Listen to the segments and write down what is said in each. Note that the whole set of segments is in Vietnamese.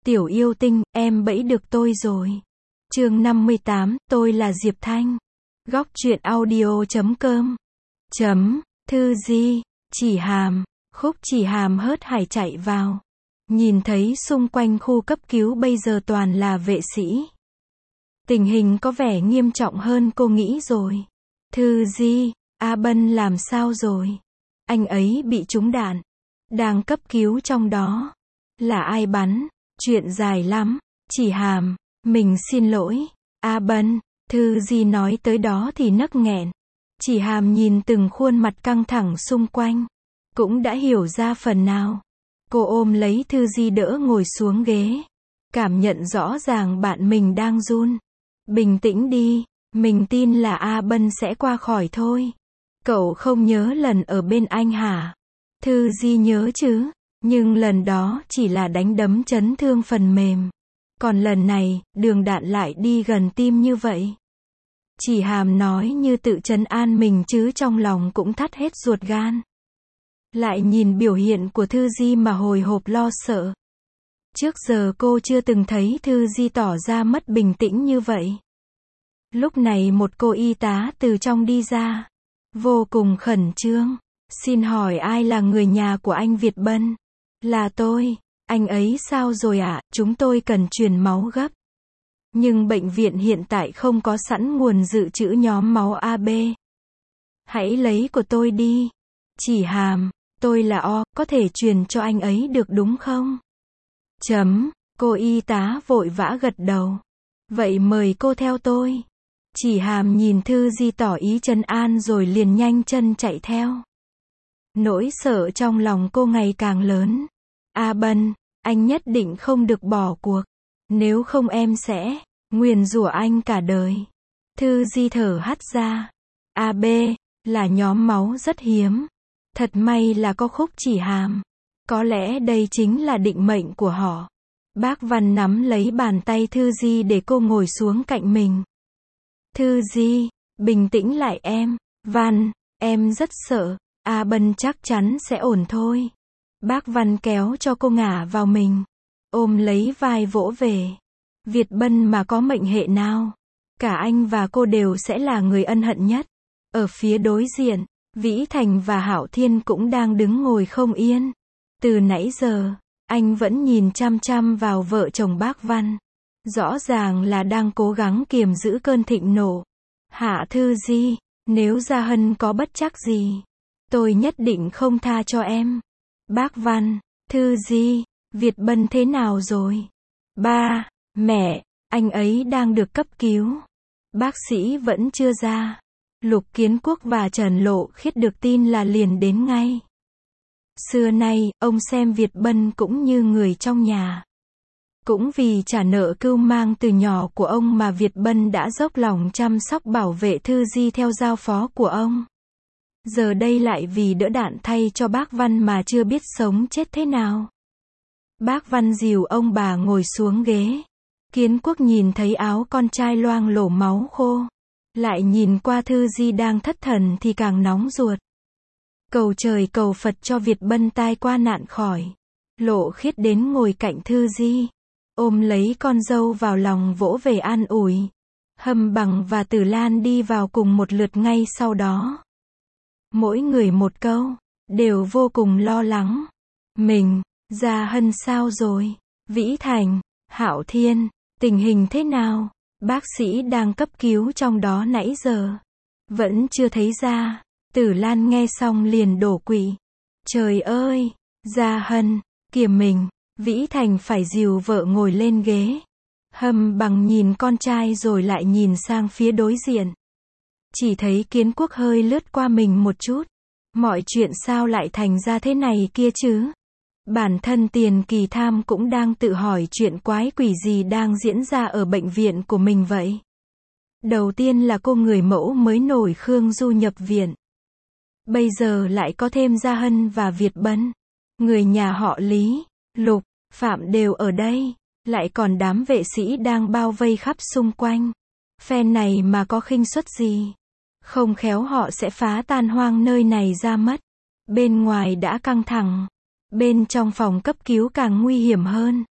Tiểu yêu tinh, em bẫy được tôi rồi. Chương 58, tôi là Diệp Thanh. Góc truyện audio.com. Thư Di, Chỉ Hàm. Khúc Chỉ Hàm hớt hải chạy vào. Nhìn thấy xung quanh khu cấp cứu bây giờ toàn là vệ sĩ. Tình hình có vẻ nghiêm trọng hơn cô nghĩ rồi. Thư Di, A Bân làm sao rồi? Anh ấy bị trúng đạn. Đang cấp cứu trong đó. Là ai bắn? Chuyện dài lắm. Chỉ Hàm, mình xin lỗi. A Bân, Thư Di nói tới đó thì nấc nghẹn. Chỉ Hàm nhìn từng khuôn mặt căng thẳng xung quanh. Cũng đã hiểu ra phần nào. Cô ôm lấy Thư Di đỡ ngồi xuống ghế. Cảm nhận rõ ràng bạn mình đang run. Bình tĩnh đi, mình tin là A Bân sẽ qua khỏi thôi. Cậu không nhớ lần ở bên anh hả? Thư Di nhớ chứ, nhưng lần đó chỉ là đánh đấm chấn thương phần mềm. Còn lần này, đường đạn lại đi gần tim như vậy. Chỉ Hàm nói như tự trấn an mình chứ trong lòng cũng thắt hết ruột gan. Lại nhìn biểu hiện của Thư Di mà hồi hộp lo sợ. Trước giờ cô chưa từng thấy Thư Di tỏ ra mất bình tĩnh như vậy. Lúc này một cô y tá từ trong đi ra. Vô cùng khẩn trương. Xin hỏi ai là người nhà của anh Việt Bân? Là tôi. Anh ấy sao rồi ạ? Chúng tôi cần truyền máu gấp. Nhưng bệnh viện hiện tại không có sẵn nguồn dự trữ nhóm máu AB. Hãy lấy của tôi đi. Chỉ Hàm, tôi là O, có thể truyền cho anh ấy được đúng không? Cô y tá vội vã gật đầu. Vậy mời cô theo tôi. Chỉ Hàm nhìn Thư Di tỏ ý trấn an rồi liền nhanh chân chạy theo. Nỗi sợ trong lòng cô ngày càng lớn. A Bân, anh nhất định không được bỏ cuộc. Nếu không em sẽ nguyền rủa anh cả đời. Thư Di thở hắt ra. AB là nhóm máu rất hiếm. Thật may là có Khúc Chỉ Hàm. Có lẽ đây chính là định mệnh của họ. Bác Văn nắm lấy bàn tay Thư Di để cô ngồi xuống cạnh mình. Thư Di, bình tĩnh lại em. Văn, em rất sợ. A Bân chắc chắn sẽ ổn thôi. Bác Văn kéo cho cô ngả vào mình. Ôm lấy vai vỗ về. Việt Bân mà có mệnh hệ nào? Cả anh và cô đều sẽ là người ân hận nhất. Ở phía đối diện, Vĩ Thành và Hạo Thiên cũng đang đứng ngồi không yên. Từ nãy giờ, anh vẫn nhìn chăm chăm vào vợ chồng bác Văn. Rõ ràng là đang cố gắng kiềm giữ cơn thịnh nộ. Hạ Thư Di, nếu Gia Hân có bất trắc gì, tôi nhất định không tha cho em. Bác Văn, Thư Di, Việt Bân thế nào rồi? Ba, mẹ, anh ấy đang được cấp cứu. Bác sĩ vẫn chưa ra. Lục Kiến Quốc và Trần Lộ Khiết được tin là liền đến ngay. Xưa nay, ông xem Việt Bân cũng như người trong nhà. Cũng vì trả nợ cưu mang từ nhỏ của ông mà Việt Bân đã dốc lòng chăm sóc bảo vệ Thư Di theo giao phó của ông. Giờ đây lại vì đỡ đạn thay cho bác Văn mà chưa biết sống chết thế nào. Bác Văn dìu ông bà ngồi xuống ghế. Kiến Quốc nhìn thấy áo con trai loang lổ máu khô. Lại nhìn qua Thư Di đang thất thần thì càng nóng ruột. Cầu trời cầu Phật cho Việt Bân tai qua nạn khỏi. Lộ Khiết đến ngồi cạnh Thư Di. Ôm lấy con dâu vào lòng vỗ về an ủi. Hâm Bằng và Tử Lan đi vào cùng một lượt ngay sau đó. Mỗi người một câu, đều vô cùng lo lắng. Mình, Gia Hân sao rồi? Vĩ Thành, Hạo Thiên, tình hình thế nào? Bác sĩ đang cấp cứu trong đó nãy giờ. Vẫn chưa thấy ra. Tử Lan nghe xong liền đổ quỵ. Trời ơi, Gia Hân, kìa mình. Vĩ Thành phải dìu vợ ngồi lên ghế. Hâm Bằng nhìn con trai rồi lại nhìn sang phía đối diện. Chỉ thấy Kiến Quốc hơi lướt qua mình một chút. Mọi chuyện sao lại thành ra thế này kia chứ? Bản thân Tiền Kỳ Tham cũng đang tự hỏi chuyện quái quỷ gì đang diễn ra ở bệnh viện của mình vậy. Đầu tiên là cô người mẫu mới nổi Khương Du nhập viện. Bây giờ lại có thêm Gia Hân và Việt Bân. Người nhà họ Lý, Lục, Phạm đều ở đây. Lại còn đám vệ sĩ đang bao vây khắp xung quanh. Phe này mà có khinh suất gì, không khéo họ sẽ phá tan hoang nơi này ra mất. Bên ngoài đã căng thẳng. Bên trong phòng cấp cứu càng nguy hiểm hơn.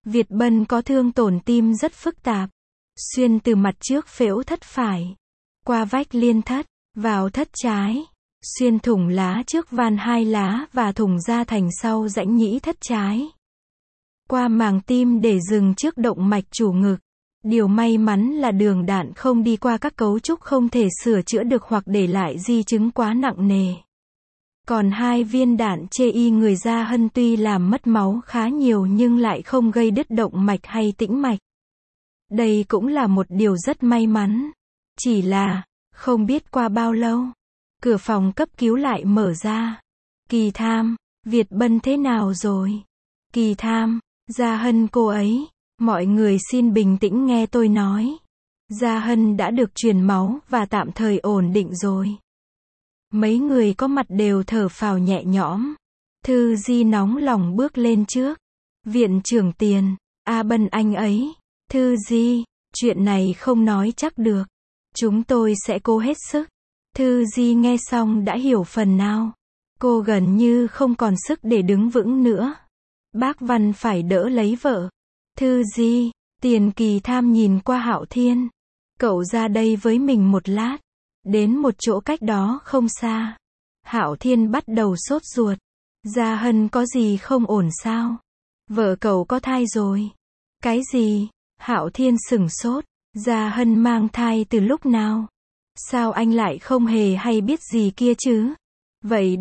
Việt Bân có thương tổn tim rất phức tạp. Xuyên từ mặt trước phễu thất phải, qua vách liên thất, vào thất trái, xuyên thủng lá trước van 2 lá và thủng ra thành sau rãnh nhĩ thất trái. Qua màng tim để dừng trước động mạch chủ ngực. Điều may mắn là đường đạn không đi qua các cấu trúc không thể sửa chữa được hoặc để lại di chứng quá nặng nề. Còn 2 viên đạn chê y người Gia Hân tuy làm mất máu khá nhiều nhưng lại không gây đứt động mạch hay tĩnh mạch. Đây cũng là một điều rất may mắn. Chỉ là, không biết qua bao lâu, cửa phòng cấp cứu lại mở ra. Kỳ Tham, Việt Bân thế nào rồi? Kỳ Tham, Gia Hân cô ấy. Mọi người xin bình tĩnh nghe tôi nói. Gia Hân đã được truyền máu và tạm thời ổn định rồi. Mấy người có mặt đều thở phào nhẹ nhõm. Thư Di nóng lòng bước lên trước. Viện trưởng Tiền, A Bân anh ấy. Thư Di, chuyện này không nói chắc được. Chúng tôi sẽ cố hết sức. Thư Di nghe xong đã hiểu phần nào. Cô gần như không còn sức để đứng vững nữa. Bác Văn phải đỡ lấy vợ. Thư Di, Tiền. Kỳ Tham nhìn qua Hạo Thiên. Cậu ra đây với mình một lát. Đến một chỗ cách đó không xa. Hạo Thiên bắt đầu sốt ruột. Gia Hân có gì không ổn sao? Vợ cậu có thai rồi. Cái gì? Hạo Thiên sửng sốt. Gia Hân mang thai từ lúc nào? Sao anh lại không hề hay biết gì kia chứ? Vậy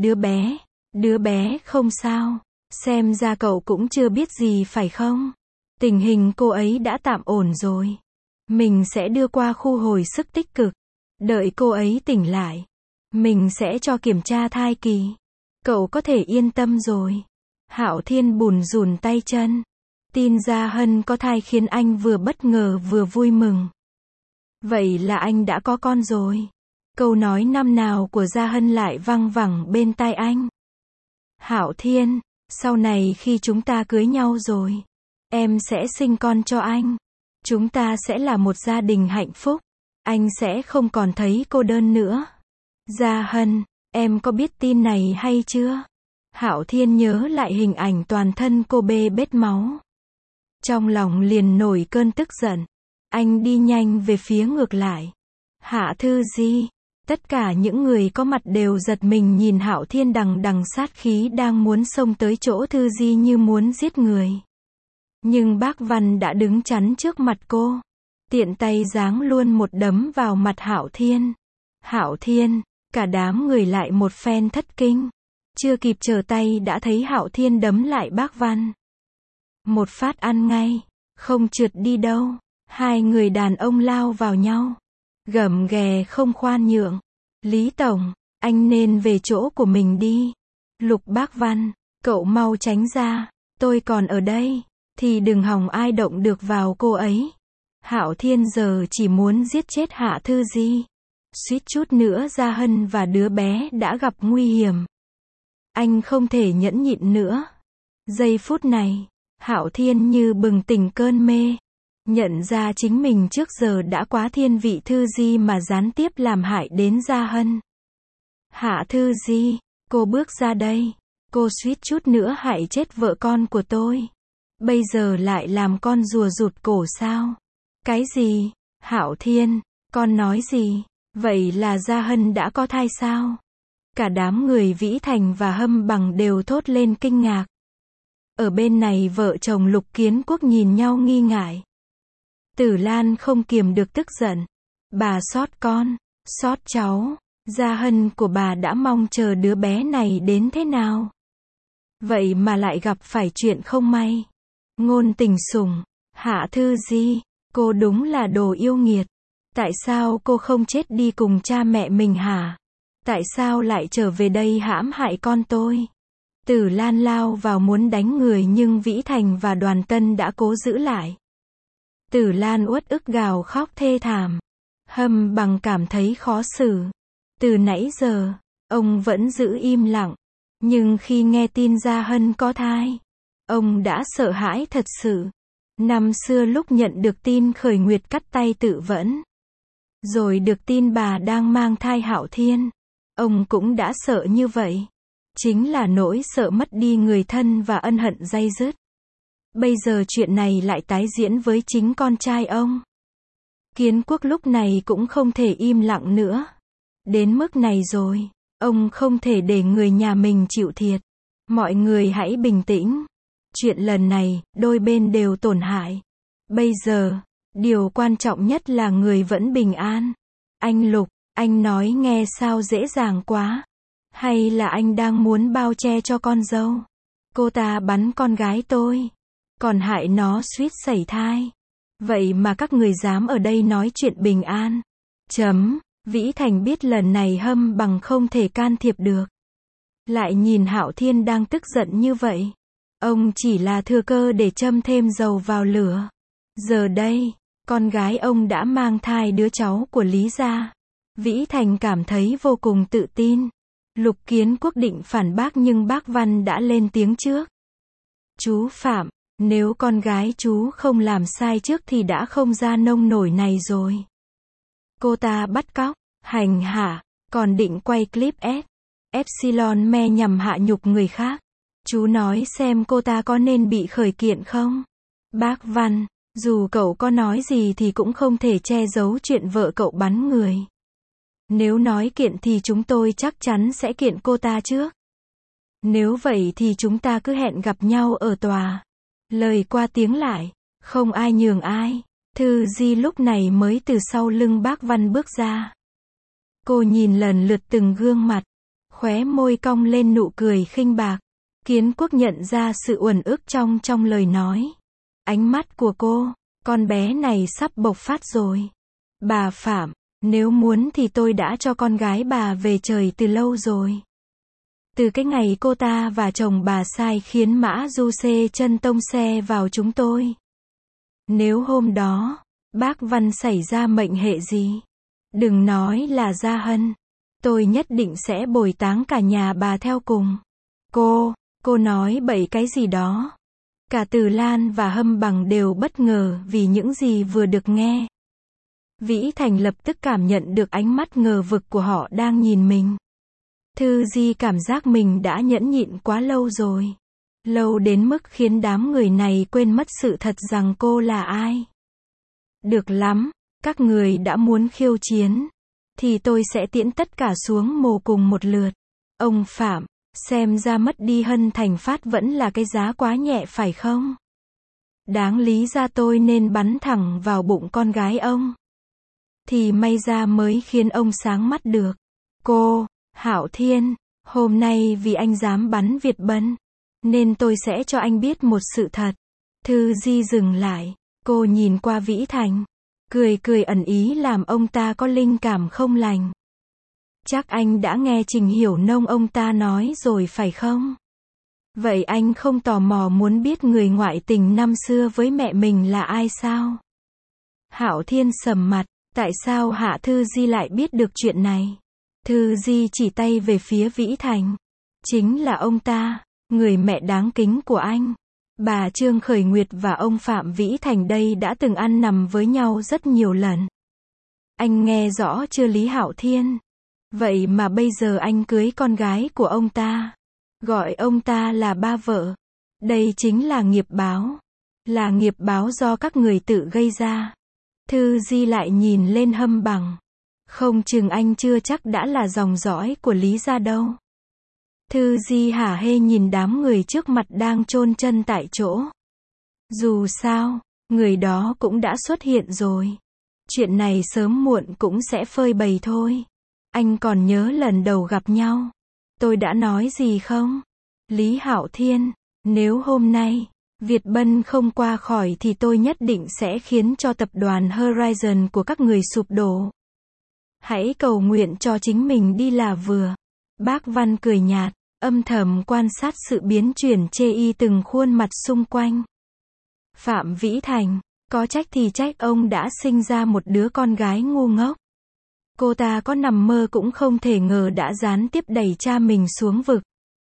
đứa bé không sao. Xem ra cậu cũng chưa biết gì phải không? Tình hình cô ấy đã tạm ổn rồi. Mình sẽ đưa qua khu hồi sức tích cực. Đợi cô ấy tỉnh lại, mình sẽ cho kiểm tra thai kỳ. Cậu có thể yên tâm rồi. Hạo Thiên bùn rùn tay chân. Tin Gia Hân có thai khiến anh vừa bất ngờ vừa vui mừng. Vậy là anh đã có con rồi. Câu nói năm nào của Gia Hân lại văng vẳng bên tai anh. Hạo Thiên, sau này khi chúng ta cưới nhau rồi, em sẽ sinh con cho anh. Chúng ta sẽ là một gia đình hạnh phúc. Anh sẽ không còn thấy cô đơn nữa. Gia Hân, em có biết tin này hay chưa? Hạo Thiên nhớ lại hình ảnh toàn thân cô bê bết máu. Trong lòng liền nổi cơn tức giận. Anh đi nhanh về phía ngược lại. Hạ Thư Di. Tất cả những người có mặt đều giật mình nhìn Hạo Thiên đằng đằng sát khí đang muốn xông tới chỗ Thư Di như muốn giết người. Nhưng bác Văn đã đứng chắn trước mặt cô. Tiện tay giáng luôn một đấm vào mặt Hạo Thiên. Hạo Thiên, cả đám người lại một phen thất kinh. Chưa kịp trở tay đã thấy Hạo Thiên đấm lại bác Văn. Một phát ăn ngay, không trượt đi đâu. 2 người đàn ông lao vào nhau. Gầm ghè không khoan nhượng. Lý Tổng, anh nên về chỗ của mình đi. Lục Bác Văn, cậu mau tránh ra. Tôi còn ở đây, thì đừng hòng ai động được vào cô ấy. Hạo Thiên giờ chỉ muốn giết chết Hạ Thư Di. Suýt chút nữa Gia Hân và đứa bé đã gặp nguy hiểm. Anh không thể nhẫn nhịn nữa. Giây phút này, Hạo Thiên như bừng tỉnh cơn mê. Nhận ra chính mình trước giờ đã quá thiên vị Thư Di mà gián tiếp làm hại đến Gia Hân. Hạ Thư Di, cô bước ra đây. Cô suýt chút nữa hại chết vợ con của tôi. Bây giờ lại làm con rùa rụt cổ sao? Cái gì? Hạo Thiên, con nói gì? Vậy là Gia Hân đã có thai sao? Cả đám người Vĩ Thành và Hâm Bằng đều thốt lên kinh ngạc. Ở bên này vợ chồng Lục Kiến Quốc nhìn nhau nghi ngại. Tử Lan không kiềm được tức giận. Bà xót con, xót cháu. Gia Hân của bà đã mong chờ đứa bé này đến thế nào? Vậy mà lại gặp phải chuyện không may. Ngôn Tình Sủng, Hạ Thư Di, cô đúng là đồ yêu nghiệt. Tại sao cô không chết đi cùng cha mẹ mình hả? Tại sao lại trở về đây hãm hại con tôi? Tử Lan lao vào muốn đánh người nhưng Vĩ Thành và Đoàn Tân đã cố giữ lại. Tử Lan uất ức gào khóc thê thảm. Hâm Bằng cảm thấy khó xử. Từ nãy giờ, ông vẫn giữ im lặng. Nhưng khi nghe tin Gia Hân có thai, ông đã sợ hãi thật sự. Năm xưa lúc nhận được tin Khởi Nguyệt cắt tay tự vẫn, rồi được tin bà đang mang thai Hạo Thiên, ông cũng đã sợ như vậy. Chính là nỗi sợ mất đi người thân và ân hận day dứt. Bây giờ chuyện này lại tái diễn với chính con trai ông. Kiến Quốc lúc này cũng không thể im lặng nữa. Đến mức này rồi, ông không thể để người nhà mình chịu thiệt. Mọi người hãy bình tĩnh. Chuyện lần này, đôi bên đều tổn hại. Bây giờ, điều quan trọng nhất là người vẫn bình an. Anh Lục, anh nói nghe sao dễ dàng quá. Hay là anh đang muốn bao che cho con dâu? Cô ta bắn con gái tôi, còn hại nó suýt sẩy thai. Vậy mà các người dám ở đây nói chuyện bình an. Vĩ Thành biết lần này Hâm Bằng không thể can thiệp được. Lại nhìn Hạo Thiên đang tức giận như vậy. Ông chỉ là thừa cơ để châm thêm dầu vào lửa. Giờ đây, con gái ông đã mang thai đứa cháu của Lý gia. Vĩ Thành cảm thấy vô cùng tự tin. Lục Kiến Quốc định phản bác nhưng bác Văn đã lên tiếng trước. Chú Phạm, nếu con gái chú không làm sai trước thì đã không ra nông nổi này rồi. Cô ta bắt cóc, hành hạ, còn định quay clip Epsilon me nhằm hạ nhục người khác. Chú nói xem cô ta có nên bị khởi kiện không? Bác Văn, dù cậu có nói gì thì cũng không thể che giấu chuyện vợ cậu bắn người. Nếu nói kiện thì chúng tôi chắc chắn sẽ kiện cô ta trước. Nếu vậy thì chúng ta cứ hẹn gặp nhau ở tòa. Lời qua tiếng lại, không ai nhường ai. Thư Di lúc này mới từ sau lưng bác Văn bước ra. Cô nhìn lần lượt từng gương mặt, khóe môi cong lên nụ cười khinh bạc. Kiến Quốc nhận ra sự uẩn ức trong lời nói. Ánh mắt của cô, con bé này sắp bộc phát rồi. Bà Phạm, nếu muốn thì tôi đã cho con gái bà về trời từ lâu rồi. Từ cái ngày cô ta và chồng bà sai khiến Mã Du xê chân tông xe vào chúng tôi. Nếu hôm đó, bác Văn xảy ra mệnh hệ gì, đừng nói là Gia Hân, tôi nhất định sẽ bồi táng cả nhà bà theo cùng. Cô nói bậy cái gì đó. Cả Từ Lan và Hâm Bằng đều bất ngờ vì những gì vừa được nghe. Vĩ Thành lập tức cảm nhận được ánh mắt ngờ vực của họ đang nhìn mình. Thư Di cảm giác mình đã nhẫn nhịn quá lâu rồi. Lâu đến mức khiến đám người này quên mất sự thật rằng cô là ai. Được lắm, các người đã muốn khiêu chiến. Thì tôi sẽ tiễn tất cả xuống mồ cùng một lượt. Ông Phạm, xem ra mất đi Hân Thành Phát vẫn là cái giá quá nhẹ phải không? Đáng lý ra tôi nên bắn thẳng vào bụng con gái ông. Thì may ra mới khiến ông sáng mắt được. Hạo Thiên, hôm nay vì anh dám bắn Việt Bân, nên tôi sẽ cho anh biết một sự thật. Thư Di dừng lại, cô nhìn qua Vĩ Thành, cười ẩn ý làm ông ta có linh cảm không lành. Chắc anh đã nghe Trình Hiểu Nông ông ta nói rồi phải không? Vậy anh không tò mò muốn biết người ngoại tình năm xưa với mẹ mình là ai sao? Hạo Thiên sầm mặt, tại sao Hạ Thư Di lại biết được chuyện này? Thư Di chỉ tay về phía Vĩ Thành. Chính là ông ta, người mẹ đáng kính của anh. Bà Trương Khởi Nguyệt và ông Phạm Vĩ Thành đây đã từng ăn nằm với nhau rất nhiều lần. Anh nghe rõ chưa Lý Hạo Thiên? Vậy mà bây giờ anh cưới con gái của ông ta. Gọi ông ta là ba vợ. Đây chính là nghiệp báo. Là nghiệp báo do các người tự gây ra. Thư Di lại nhìn lên Hâm Bằng. Không chừng anh chưa chắc đã là dòng dõi của Lý gia đâu. Thư Di hả hê nhìn đám người trước mặt đang chôn chân tại chỗ. Dù sao, người đó cũng đã xuất hiện rồi. Chuyện này sớm muộn cũng sẽ phơi bày thôi. Anh còn nhớ lần đầu gặp nhau, tôi đã nói gì không? Lý Hạo Thiên, nếu hôm nay Việt Bân không qua khỏi thì tôi nhất định sẽ khiến cho tập đoàn Horizon của các người sụp đổ. Hãy cầu nguyện cho chính mình đi là vừa. Bác Văn cười nhạt, âm thầm quan sát sự biến chuyển chê y từng khuôn mặt xung quanh. Phạm Vĩ Thành, có trách thì trách ông đã sinh ra một đứa con gái ngu ngốc. Cô ta có nằm mơ cũng không thể ngờ đã gián tiếp đẩy cha mình xuống vực.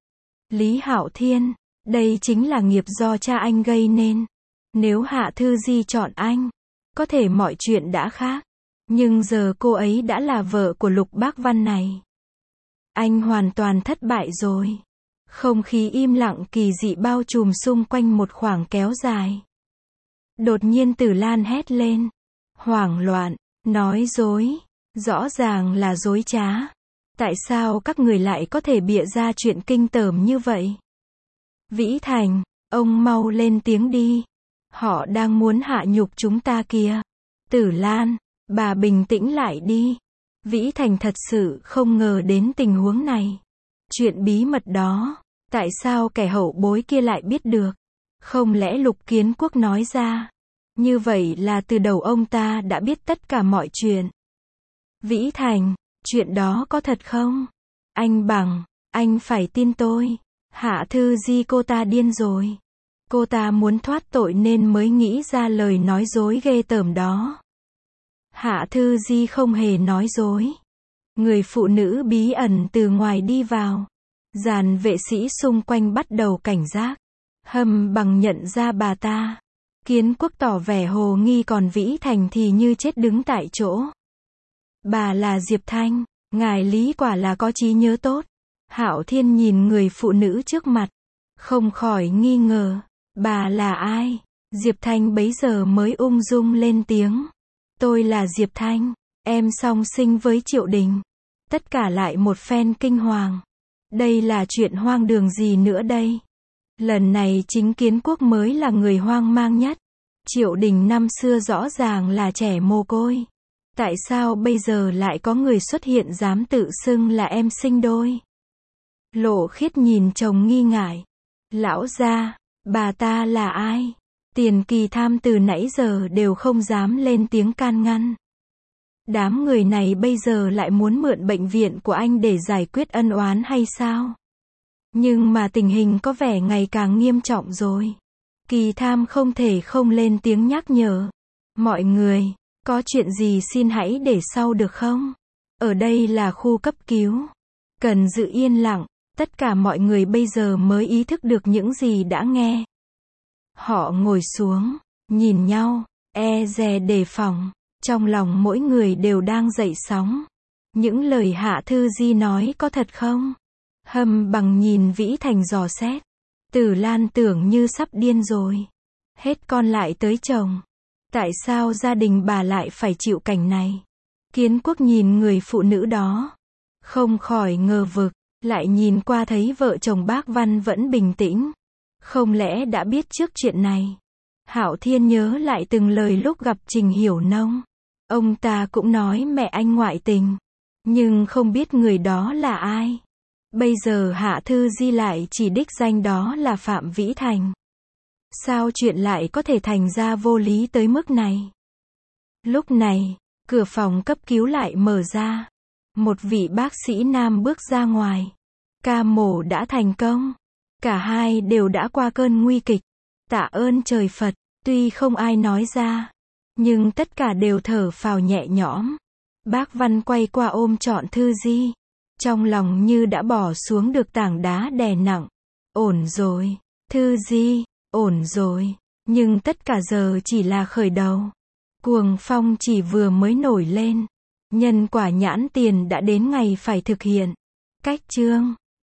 Lý Hạo Thiên, đây chính là nghiệp do cha anh gây nên. Nếu Hạ Thư Di chọn anh, có thể mọi chuyện đã khác. Nhưng giờ cô ấy đã là vợ của Lục Bác Văn này. Anh hoàn toàn thất bại rồi. Không khí im lặng kỳ dị bao trùm xung quanh một khoảng kéo dài. Đột nhiên Tử Lan hét lên. Hoảng loạn, nói dối. Rõ ràng là dối trá. Tại sao các người lại có thể bịa ra chuyện kinh tởm như vậy? Vĩ Thành, ông mau lên tiếng đi. Họ đang muốn hạ nhục chúng ta kìa. Tử Lan, bà bình tĩnh lại đi. Vĩ Thành thật sự không ngờ đến tình huống này. Chuyện bí mật đó, tại sao kẻ hậu bối kia lại biết được? Không lẽ Lục Kiến Quốc nói ra? Như vậy là từ đầu ông ta đã biết tất cả mọi chuyện. Vĩ Thành, chuyện đó có thật không? Anh Bằng, anh phải tin tôi. Hạ Thư Di cô ta điên rồi. Cô ta muốn thoát tội nên mới nghĩ ra lời nói dối ghê tởm đó. Hạ Thư Di không hề nói dối. Người phụ nữ bí ẩn từ ngoài đi vào. Dàn vệ sĩ xung quanh bắt đầu cảnh giác. Bằng nhận ra bà ta. Kiến Quốc tỏ vẻ hồ nghi còn Vĩ Thành thì như chết đứng tại chỗ. Bà là Diệp Thanh, ngài Lý quả là có trí nhớ tốt. Hạo Thiên nhìn người phụ nữ trước mặt, không khỏi nghi ngờ, bà là ai? Diệp Thanh bấy giờ mới ung dung lên tiếng. Tôi là Diệp Thanh, em song sinh với Triệu Đình. Tất cả lại một phen kinh hoàng. Đây là chuyện hoang đường gì nữa đây? Lần này chính Kiến Quốc mới là người hoang mang nhất. Triệu Đình năm xưa rõ ràng là trẻ mồ côi. Tại sao bây giờ lại có người xuất hiện dám tự xưng là em sinh đôi? Lộ Khiết nhìn chồng nghi ngại. Lão gia, bà ta là ai? Tiền Kỳ Tham từ nãy giờ đều không dám lên tiếng can ngăn. Đám người này bây giờ lại muốn mượn bệnh viện của anh để giải quyết ân oán hay sao? Nhưng mà tình hình có vẻ ngày càng nghiêm trọng rồi. Kỳ Tham không thể không lên tiếng nhắc nhở. Mọi người, có chuyện gì xin hãy để sau được không? Ở đây là khu cấp cứu. Cần giữ yên lặng. Tất cả mọi người bây giờ mới ý thức được những gì đã nghe. Họ ngồi xuống, nhìn nhau, e dè đề phòng. Trong lòng mỗi người đều đang dậy sóng. Những lời Hạ Thư Di nói có thật không? Bằng nhìn Vĩ Thành dò xét. Tử Lan tưởng như sắp điên rồi. Hết con lại tới chồng. Tại sao gia đình bà lại phải chịu cảnh này? Kiến Quốc nhìn người phụ nữ đó. Không khỏi ngờ vực. Lại nhìn qua thấy vợ chồng bác Văn vẫn bình tĩnh. Không lẽ đã biết trước chuyện này? Hạo Thiên nhớ lại từng lời lúc gặp Trình Hiểu Nông. Ông ta cũng nói mẹ anh ngoại tình. Nhưng không biết người đó là ai. Bây giờ Hạ Thư Di lại chỉ đích danh đó là Phạm Vĩ Thành. Sao chuyện lại có thể thành ra vô lý tới mức này? Lúc này, cửa phòng cấp cứu lại mở ra. Một vị bác sĩ nam bước ra ngoài. Ca mổ đã thành công. Cả hai đều đã qua cơn nguy kịch. Tạ ơn trời Phật, tuy không ai nói ra. Nhưng tất cả đều thở phào nhẹ nhõm. Bác Văn quay qua ôm trọn Thư Di. Trong lòng như đã bỏ xuống được tảng đá đè nặng. Ổn rồi, Thư Di, ổn rồi. Nhưng tất cả giờ chỉ là khởi đầu. Cuồng phong chỉ vừa mới nổi lên. Nhân quả nhãn tiền đã đến ngày phải thực hiện. Cách chương